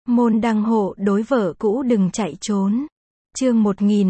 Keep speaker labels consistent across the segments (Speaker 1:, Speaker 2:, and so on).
Speaker 1: Môn đăng hộ đối vợ cũ đừng chạy trốn. Chương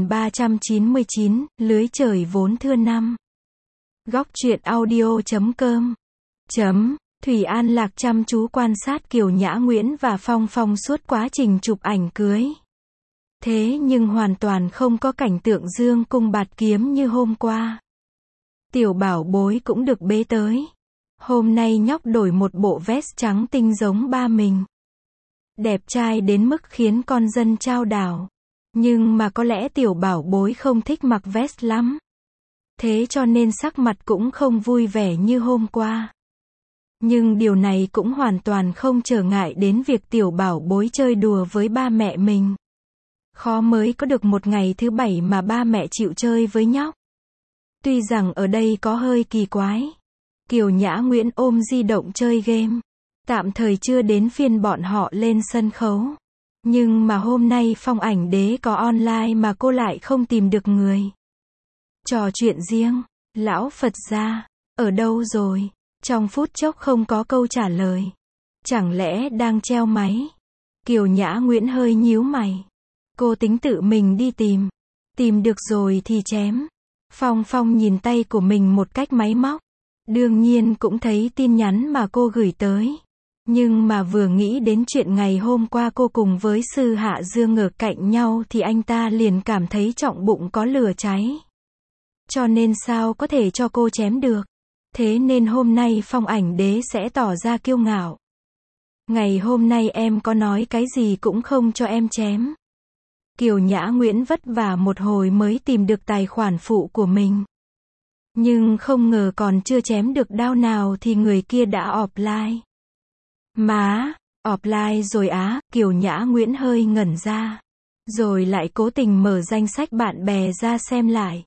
Speaker 1: 1399, lưới trời vốn thưa năm. Góc truyện audio.com. Thủy An Lạc chăm chú quan sát Kiều Nhã Nguyễn và Phong Phong suốt quá trình chụp ảnh cưới. Thế nhưng hoàn toàn không có cảnh tượng dương cung bạt kiếm như hôm qua. Tiểu bảo bối cũng được bế tới. Hôm nay nhóc đổi một bộ vest trắng tinh giống ba mình. Đẹp trai đến mức khiến con dân chao đảo. Nhưng mà có lẽ tiểu bảo bối không thích mặc vest lắm. Thế cho nên sắc mặt cũng không vui vẻ như hôm qua. Nhưng điều này cũng hoàn toàn không trở ngại đến việc tiểu bảo bối chơi đùa với ba mẹ mình. Khó mới có được một ngày thứ bảy mà ba mẹ chịu chơi với nhóc. Tuy rằng ở đây có hơi kỳ quái. Kiều Nhã Nguyễn ôm di động chơi game. Tạm thời chưa đến phiên bọn họ lên sân khấu. Nhưng mà hôm nay Phong Ảnh Đế có online mà cô lại không tìm được người. Trò chuyện riêng. Lão Phật gia, ở đâu rồi? Trong phút chốc không có câu trả lời. Chẳng lẽ đang treo máy? Kiều Nhã Nguyễn hơi nhíu mày. Cô tính tự mình đi tìm. Tìm được rồi thì chém. Phong Phong nhìn tay của mình một cách máy móc. Đương nhiên cũng thấy tin nhắn mà cô gửi tới. Nhưng mà vừa nghĩ đến chuyện ngày hôm qua cô cùng với Sư Hạ Dương ở cạnh nhau thì anh ta liền cảm thấy trọng bụng có lửa cháy. Cho nên sao có thể cho cô chém được. Thế nên hôm nay Phong Ảnh Đế sẽ tỏ ra kiêu ngạo. Ngày hôm nay em có nói cái gì cũng không cho em chém. Kiều Nhã Nguyễn vất vả một hồi mới tìm được tài khoản phụ của mình. Nhưng không ngờ còn chưa chém được đao nào thì người kia đã offline. Má, offline rồi á, Kiều Nhã Nguyễn hơi ngẩn ra. Rồi lại cố tình mở danh sách bạn bè ra xem lại.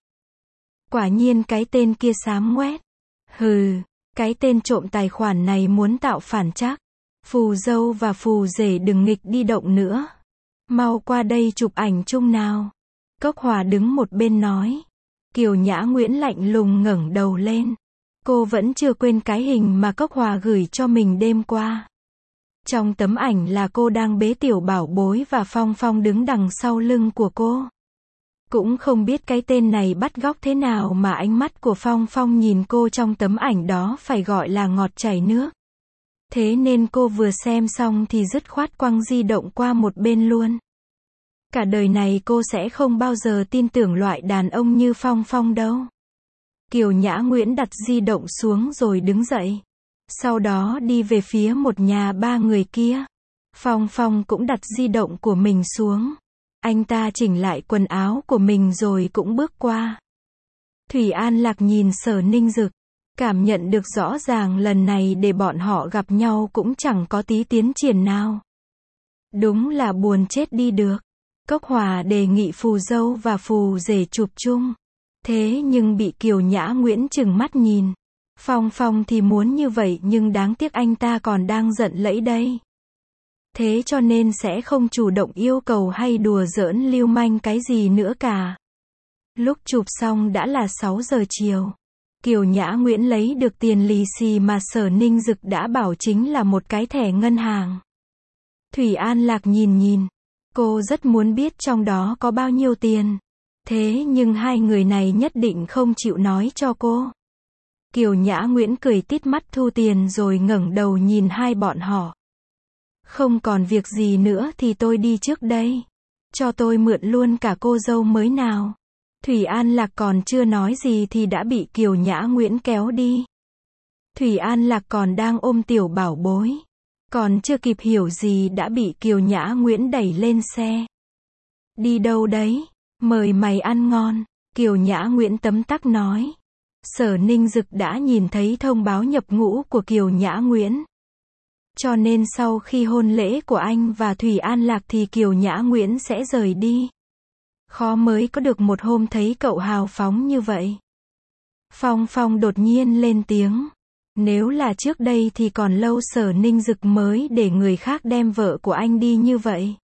Speaker 1: Quả nhiên cái tên kia xám ngoét. Hừ, cái tên trộm tài khoản này muốn tạo phản chắc. Phù dâu và phù rể đừng nghịch đi động nữa. Mau qua đây chụp ảnh chung nào. Cốc Hòa đứng một bên nói. Kiều Nhã Nguyễn lạnh lùng ngẩng đầu lên. Cô vẫn chưa quên cái hình mà Cốc Hòa gửi cho mình đêm qua. Trong tấm ảnh là cô đang bế tiểu bảo bối và Phong Phong đứng đằng sau lưng của cô. Cũng không biết cái tên này bắt góc thế nào mà ánh mắt của Phong Phong nhìn cô trong tấm ảnh đó phải gọi là ngọt chảy nước. Thế nên cô vừa xem xong thì dứt khoát quăng di động qua một bên luôn. Cả đời này cô sẽ không bao giờ tin tưởng loại đàn ông như Phong Phong đâu. Kiều Nhã Nguyễn đặt di động xuống rồi đứng dậy. Sau đó đi về phía một nhà ba người kia. Phong Phong cũng đặt di động của mình xuống. Anh ta chỉnh lại quần áo của mình rồi cũng bước qua. Thủy An Lạc nhìn Sở Ninh Dực. Cảm nhận được rõ ràng lần này để bọn họ gặp nhau cũng chẳng có tí tiến triển nào. Đúng là buồn chết đi được. Cốc Hòa đề nghị phù dâu và phù rể chụp chung. Thế nhưng bị Kiều Nhã Nguyễn trừng mắt nhìn. Phong Phong thì muốn như vậy nhưng đáng tiếc anh ta còn đang giận lẫy đây. Thế cho nên sẽ không chủ động yêu cầu hay đùa giỡn lưu manh cái gì nữa cả. Lúc chụp xong đã là 6 giờ chiều. Kiều Nhã Nguyễn lấy được tiền lì xì mà Sở Ninh Dực đã bảo chính là một cái thẻ ngân hàng. Thủy An Lạc nhìn. Cô rất muốn biết trong đó có bao nhiêu tiền. Thế nhưng hai người này nhất định không chịu nói cho cô. Kiều Nhã Nguyễn cười tít mắt thu tiền rồi ngẩng đầu nhìn hai bọn họ. Không còn việc gì nữa thì tôi đi trước đây. Cho tôi mượn luôn cả cô dâu mới nào. Thủy An Lạc còn chưa nói gì thì đã bị Kiều Nhã Nguyễn kéo đi. Thủy An Lạc còn đang ôm tiểu bảo bối. Còn chưa kịp hiểu gì đã bị Kiều Nhã Nguyễn đẩy lên xe. Đi đâu đấy? Mời mày ăn ngon. Kiều Nhã Nguyễn tấm tắc nói. Sở Ninh Dực đã nhìn thấy thông báo nhập ngũ của Kiều Nhã Nguyễn. Cho nên sau khi hôn lễ của anh và Thủy An Lạc thì Kiều Nhã Nguyễn sẽ rời đi. Khó mới có được một hôm thấy cậu hào phóng như vậy. Phong Phong đột nhiên lên tiếng. Nếu là trước đây thì còn lâu Sở Ninh Dực mới để người khác đem vợ của anh đi như vậy.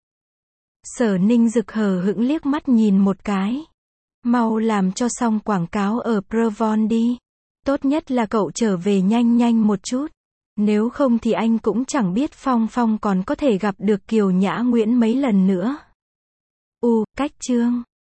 Speaker 1: Sở Ninh Dực hờ hững liếc mắt nhìn một cái. Mau làm cho xong quảng cáo ở Provon đi. Tốt nhất là cậu trở về nhanh một chút. Nếu không thì anh cũng chẳng biết Phong Phong còn có thể gặp được Kiều Nhã Nguyễn mấy lần nữa. Cách chương